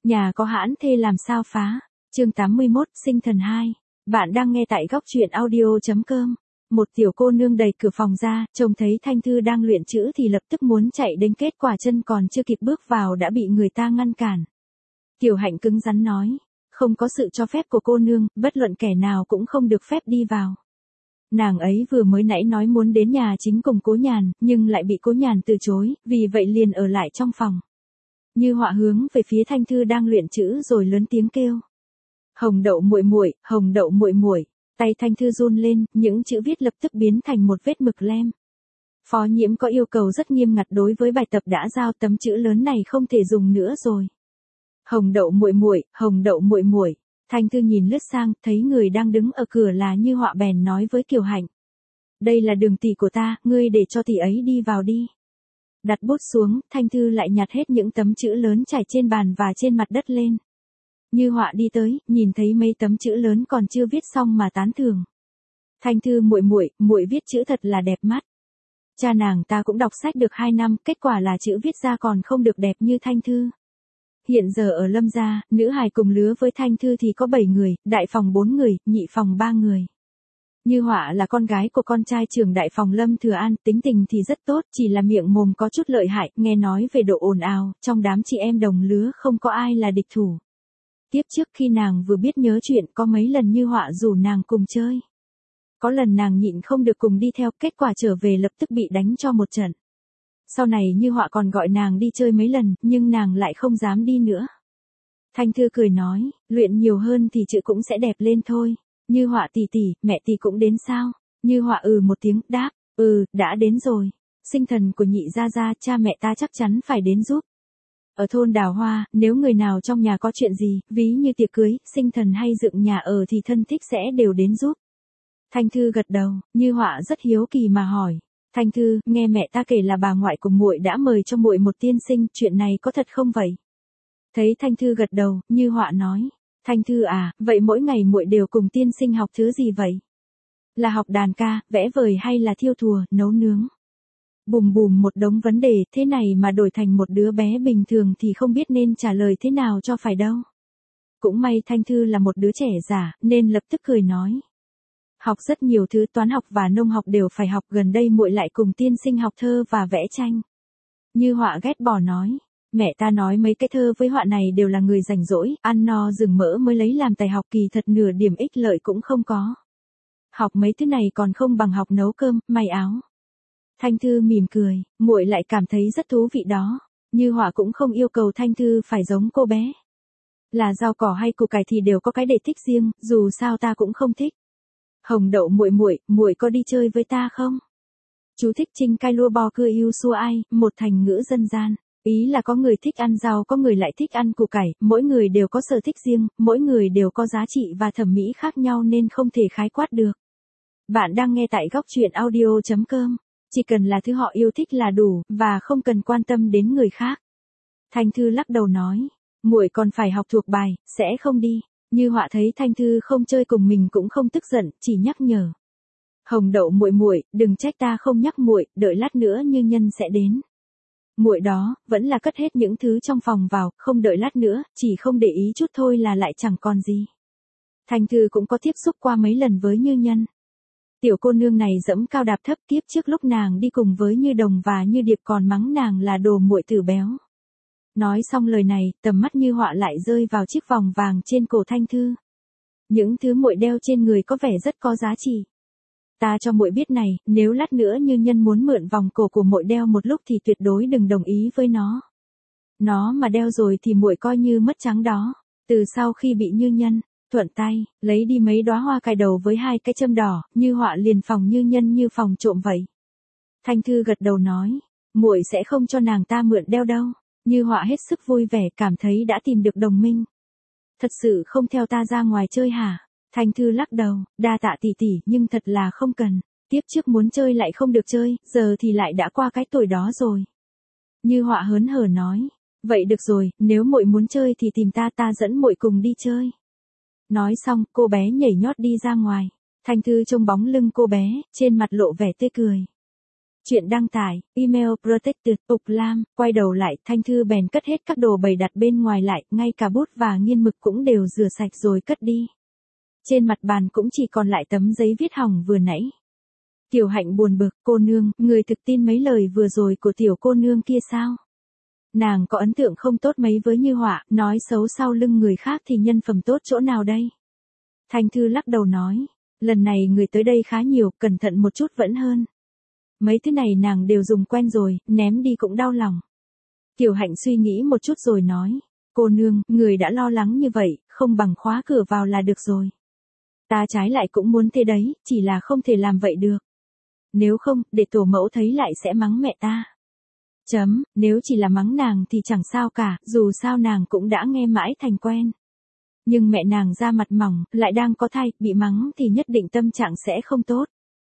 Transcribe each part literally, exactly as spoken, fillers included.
Nhà có hãn thê làm sao phá. Chương tám mươi mốt, sinh thần hai. Bạn đang nghe tại góc truyện audio chấm com. Một tiểu cô nương đẩy cửa phòng ra, trông thấy Thanh Thư đang luyện chữ thì lập tức muốn chạy đến, kết quả chân còn chưa kịp bước vào đã bị người ta ngăn cản. Tiểu Hạnh cứng rắn nói, không có sự cho phép của cô nương, bất luận kẻ nào cũng không được phép đi vào. Nàng ấy vừa mới nãy nói muốn đến nhà chính cùng Cố Nhàn, nhưng lại bị Cố Nhàn từ chối, vì vậy liền ở lại trong phòng. Như Họa hướng về phía Thanh Thư đang luyện chữ rồi lớn tiếng kêu. Hồng Đậu muội muội, Hồng Đậu muội muội. Tay Thanh Thư run lên, những chữ viết lập tức biến thành một vết mực lem. Phó Nhiễm có yêu cầu rất nghiêm ngặt đối với bài tập đã giao, tấm chữ lớn này không thể dùng nữa rồi. Hồng Đậu muội muội, Hồng Đậu muội muội. Thanh Thư nhìn lướt sang, thấy người đang đứng ở cửa là Như Họa, bèn nói với Kiều Hạnh. Đây là Đường tỷ của ta, ngươi để cho tỷ ấy đi vào đi. Đặt bút xuống, Thanh Thư lại nhặt hết những tấm chữ lớn trải trên bàn và trên mặt đất lên. Như Họa đi tới, nhìn thấy mấy tấm chữ lớn còn chưa viết xong mà tán thưởng. Thanh Thư muội muội, muội viết chữ thật là đẹp mắt. Cha nàng ta cũng đọc sách được hai năm, kết quả là chữ viết ra còn không được đẹp như Thanh Thư. Hiện giờ ở Lâm gia, nữ hài cùng lứa với Thanh Thư thì có bảy người, đại phòng bốn người, nhị phòng ba người. Như Họa là con gái của con trai trưởng đại phòng Lâm Thừa An, tính tình thì rất tốt, chỉ là miệng mồm có chút lợi hại, nghe nói về độ ồn ào, trong đám chị em đồng lứa không có ai là địch thủ. Tiếp trước khi nàng vừa biết nhớ chuyện, có mấy lần Như Họa rủ nàng cùng chơi. Có lần nàng nhịn không được cùng đi theo, kết quả trở về lập tức bị đánh cho một trận. Sau này Như Họa còn gọi nàng đi chơi mấy lần, nhưng nàng lại không dám đi nữa. Thanh Thư cười nói, luyện nhiều hơn thì chữ cũng sẽ đẹp lên thôi. Như Họa tỷ tỷ, mẹ tỷ cũng đến sao? Như Họa ừ một tiếng, đáp, ừ, đã đến rồi. Sinh thần của nhị gia gia, cha mẹ ta chắc chắn phải đến giúp. Ở thôn Đào Hoa, nếu người nào trong nhà có chuyện gì, ví như tiệc cưới, sinh thần hay dựng nhà ở thì thân thích sẽ đều đến giúp. Thanh Thư gật đầu, Như Họa rất hiếu kỳ mà hỏi. Thanh Thư, nghe mẹ ta kể là bà ngoại của muội đã mời cho muội một tiên sinh, chuyện này có thật không vậy? Thấy Thanh Thư gật đầu, Như Họa nói. Thanh Thư à, vậy mỗi ngày muội đều cùng tiên sinh học thứ gì vậy? Là học đàn ca, vẽ vời hay là thiêu thùa, nấu nướng? Bùm bùm một đống vấn đề, thế này mà đổi thành một đứa bé bình thường thì không biết nên trả lời thế nào cho phải đâu. Cũng may Thanh Thư là một đứa trẻ giả, nên lập tức cười nói. Học rất nhiều thứ, toán học và nông học đều phải học, gần đây muội lại cùng tiên sinh học thơ và vẽ tranh. Như Họa ghét bỏ nói. Mẹ ta nói mấy cái thơ với họa này đều là người rảnh rỗi, ăn no rừng mỡ mới lấy làm tài học, kỳ thật nửa điểm ích lợi cũng không có. Học mấy thứ này còn không bằng học nấu cơm, may áo. Thanh Thư mỉm cười, muội lại cảm thấy rất thú vị đó. Như Họa cũng không yêu cầu Thanh Thư phải giống cô bé. Là rau cỏ hay củ cải thì đều có cái để thích riêng, dù sao ta cũng không thích. Hồng Đậu muội muội, muội có đi chơi với ta không? Chú thích Trinh cai lua bò cưa yêu xua ai, một thành ngữ dân gian. Ý là có người thích ăn rau, có người lại thích ăn củ cải, mỗi người đều có sở thích riêng, mỗi người đều có giá trị và thẩm mỹ khác nhau nên không thể khái quát được. Bạn đang nghe tại góc truyện audio chấm com. Chỉ cần là thứ họ yêu thích là đủ, và không cần quan tâm đến người khác. Thanh Thư lắc đầu nói, muội còn phải học thuộc bài, sẽ không đi. Như Họa thấy Thanh Thư không chơi cùng mình cũng không tức giận, chỉ nhắc nhở. Hồng Đậu muội muội, đừng trách ta không nhắc muội, đợi lát nữa Như Nhân sẽ đến. Muội đó, vẫn là cất hết những thứ trong phòng vào, không đợi lát nữa, chỉ không để ý chút thôi là lại chẳng còn gì. Thanh Thư cũng có tiếp xúc qua mấy lần với Như Nhân. Tiểu cô nương này dẫm cao đạp thấp, kiếp trước lúc nàng đi cùng với Như Đồng và Như Điệp còn mắng nàng là đồ muội tử béo. Nói xong lời này, tầm mắt Như Họa lại rơi vào chiếc vòng vàng trên cổ Thanh Thư. Những thứ muội đeo trên người có vẻ rất có giá trị. Ta cho muội biết này, nếu lát nữa Như Nhân muốn mượn vòng cổ của muội đeo một lúc thì tuyệt đối đừng đồng ý với nó. Nó mà đeo rồi thì muội coi như mất trắng đó. Từ sau khi bị Như Nhân thuận tay lấy đi mấy đóa hoa cài đầu với hai cái châm đỏ, Như Họa liền phòng Như Nhân như phòng trộm vậy. Thanh Thư gật đầu nói, muội sẽ không cho nàng ta mượn đeo đâu. Như Họa hết sức vui vẻ, cảm thấy đã tìm được đồng minh. Thật sự không theo ta ra ngoài chơi hả? Thanh Thư lắc đầu, đa tạ tỷ tỷ, nhưng thật là không cần. Tiếp trước muốn chơi lại không được chơi, giờ thì lại đã qua cái tuổi đó rồi. Như Họa hớn hở nói, vậy được rồi, nếu muội muốn chơi thì tìm ta, ta dẫn muội cùng đi chơi. Nói xong, cô bé nhảy nhót đi ra ngoài. Thanh Thư trông bóng lưng cô bé, trên mặt lộ vẻ tươi cười. Chuyện đăng tải, email protected, Ục Lam, quay đầu lại, Thanh Thư bèn cất hết các đồ bày đặt bên ngoài lại, ngay cả bút và nghiên mực cũng đều rửa sạch rồi cất đi. Trên mặt bàn cũng chỉ còn lại tấm giấy viết hỏng vừa nãy. Tiểu Hạnh buồn bực, cô nương, người thực tin mấy lời vừa rồi của tiểu cô nương kia sao? Nàng có ấn tượng không tốt mấy với Như Họa, nói xấu sau lưng người khác thì nhân phẩm tốt chỗ nào đây? Thanh Thư lắc đầu nói, lần này người tới đây khá nhiều, cẩn thận một chút vẫn hơn. Mấy thứ này nàng đều dùng quen rồi, ném đi cũng đau lòng. Tiểu Hạnh suy nghĩ một chút rồi nói, cô nương, người đã lo lắng như vậy, không bằng khóa cửa vào là được rồi. Ta trái lại cũng muốn thế đấy, chỉ là không thể làm vậy được. Nếu không, để tổ mẫu thấy lại sẽ mắng mẹ ta. Chấm, nếu chỉ là mắng nàng thì chẳng sao cả, dù sao nàng cũng đã nghe mãi thành quen. Nhưng mẹ nàng da mặt mỏng, lại đang có thai, bị mắng thì nhất định tâm trạng sẽ không tốt.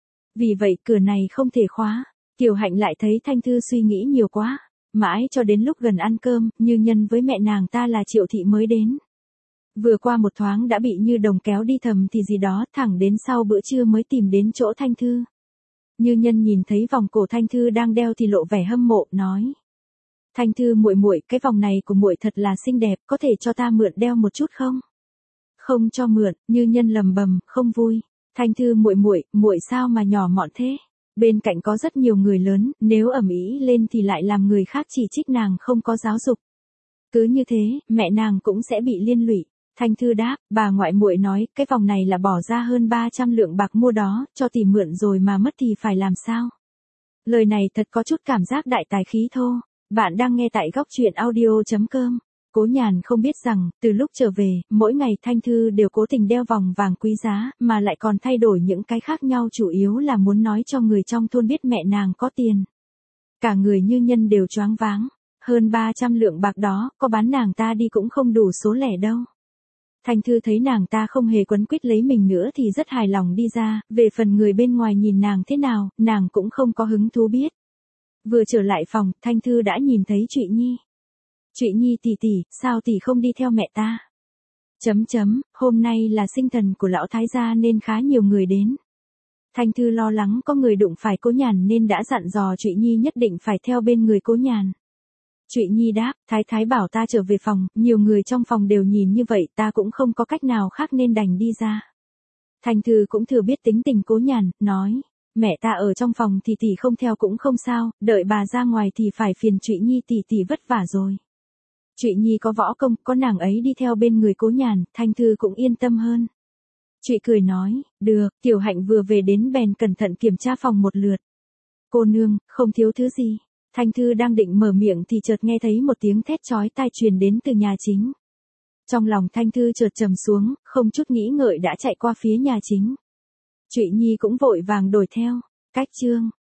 Vì vậy cửa này không thể khóa. Tiểu Hạnh lại thấy Thanh Thư suy nghĩ nhiều quá. Mãi cho đến lúc gần ăn cơm, Như Nhân với mẹ nàng ta là Triệu Thị mới đến. Vừa qua một thoáng đã bị Như Đồng kéo đi thầm thì gì đó, thẳng đến sau bữa trưa mới tìm đến chỗ Thanh Thư. Như Nhân nhìn thấy vòng cổ Thanh Thư đang đeo thì lộ vẻ hâm mộ, nói: Thanh Thư muội muội, cái vòng này của muội thật là xinh đẹp, có thể cho ta mượn đeo một chút không? Không cho mượn, Như Nhân lầm bầm, không vui. Thanh Thư muội muội, muội sao mà nhỏ mọn thế? Bên cạnh có rất nhiều người lớn, nếu ầm ĩ lên thì lại làm người khác chỉ trích nàng không có giáo dục. Cứ như thế, mẹ nàng cũng sẽ bị liên lụy. Thanh Thư đáp, bà ngoại muội nói, cái vòng này là bỏ ra hơn ba trăm lượng bạc mua đó, cho tỷ mượn rồi mà mất thì phải làm sao? Lời này thật có chút cảm giác đại tài khí thô. Bạn đang nghe tại góc truyện audio chấm com. Cố Nhàn không biết rằng, từ lúc trở về, mỗi ngày Thanh Thư đều cố tình đeo vòng vàng quý giá, mà lại còn thay đổi những cái khác nhau, chủ yếu là muốn nói cho người trong thôn biết mẹ nàng có tiền. Cả người Như Nhân đều choáng váng. Hơn ba trăm lượng bạc đó, có bán nàng ta đi cũng không đủ số lẻ đâu. Thanh Thư thấy nàng ta không hề quấn quýt lấy mình nữa thì rất hài lòng đi ra, về phần người bên ngoài nhìn nàng thế nào, nàng cũng không có hứng thú biết. Vừa trở lại phòng, Thanh Thư đã nhìn thấy Trụy Nhi. Trụy Nhi tỷ tỷ, sao tỷ không đi theo mẹ ta? Chấm chấm, hôm nay là sinh thần của lão thái gia nên khá nhiều người đến. Thanh Thư lo lắng có người đụng phải Cố Nhàn nên đã dặn dò Trụy Nhi nhất định phải theo bên người Cố Nhàn. Trụy Nhi đáp, thái thái bảo ta trở về phòng, nhiều người trong phòng đều nhìn như vậy, ta cũng không có cách nào khác nên đành đi ra. Thanh Thư cũng thừa biết tính tình Cố Nhàn, nói, mẹ ta ở trong phòng thì tỷ không theo cũng không sao, đợi bà ra ngoài thì phải phiền Trụy Nhi tỷ tỷ vất vả rồi. Trụy Nhi có võ công, có nàng ấy đi theo bên người Cố Nhàn, Thanh Thư cũng yên tâm hơn. Trụy cười nói, được, Tiểu Hạnh vừa về đến bèn cẩn thận kiểm tra phòng một lượt. Cô nương, không thiếu thứ gì. Thanh Thư đang định mở miệng thì chợt nghe thấy một tiếng thét chói tai truyền đến từ nhà chính. Trong lòng Thanh Thư chợt trầm xuống, không chút nghĩ ngợi đã chạy qua phía nhà chính. Trụy Nhi cũng vội vàng đuổi theo. Cách chương